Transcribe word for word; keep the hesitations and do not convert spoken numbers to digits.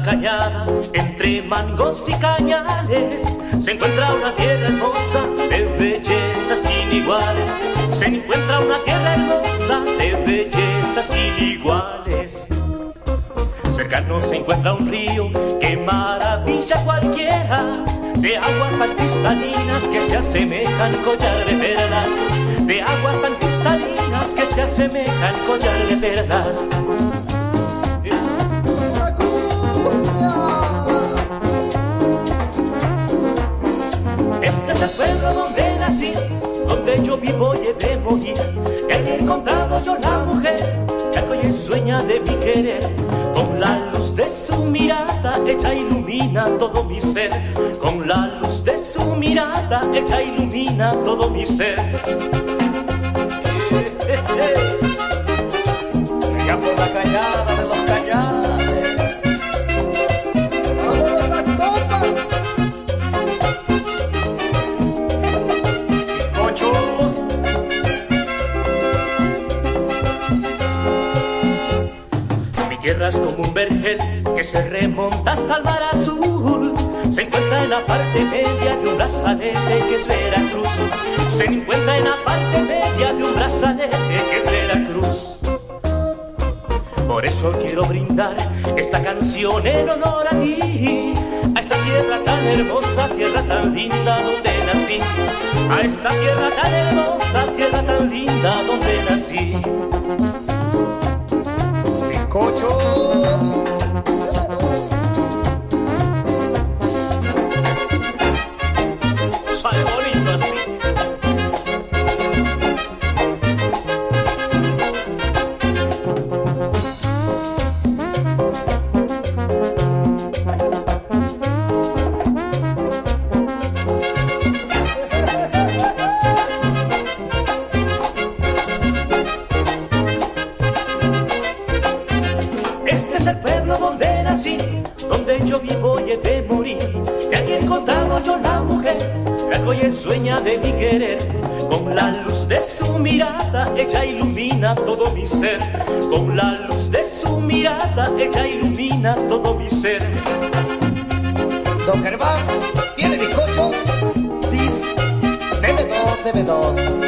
cañada, entre mangos y cañales, se encuentra una tierra hermosa de belleza sin iguales. Se encuentra una tierra hermosa de belleza sin iguales. Cercano se encuentra un río que maravilla cualquiera, de aguas tan cristalinas que se asemejan collar de perlas, de aguas tan cristalinas que se asemejan collar de perlas. Este es el pueblo donde nací, donde yo vivo y he de morir. Que haya encontrado yo la mujer que hoy sueña de mi querer. Con la luz de su mirada ella ilumina todo mi ser. Con la luz de su mirada ella ilumina todo mi ser. Eh, eh, eh. Allá por la cañada de los cañares. ¡Vámonos a copa! Tierra es como un vergel que se remonta hasta el mar azul. Se encuentra en la parte media de un brazalete que es Veracruz. Se encuentra en la parte media de un brazalete que es Veracruz. Por eso quiero brindar esta canción en honor a ti, a esta tierra tan hermosa, tierra tan linda donde nací. A esta tierra tan hermosa, tierra tan linda donde nací. Bizcochos. Sale bonito así. Yo vivo y he de morir. De aquí he encontrado yo la mujer la que hoy sueña de mi querer. Con la luz de su mirada ella ilumina todo mi ser. Con la luz de su mirada ella ilumina todo mi ser. Don Germán, ¿tiene bizcochos? Sí, deme dos, deme dos.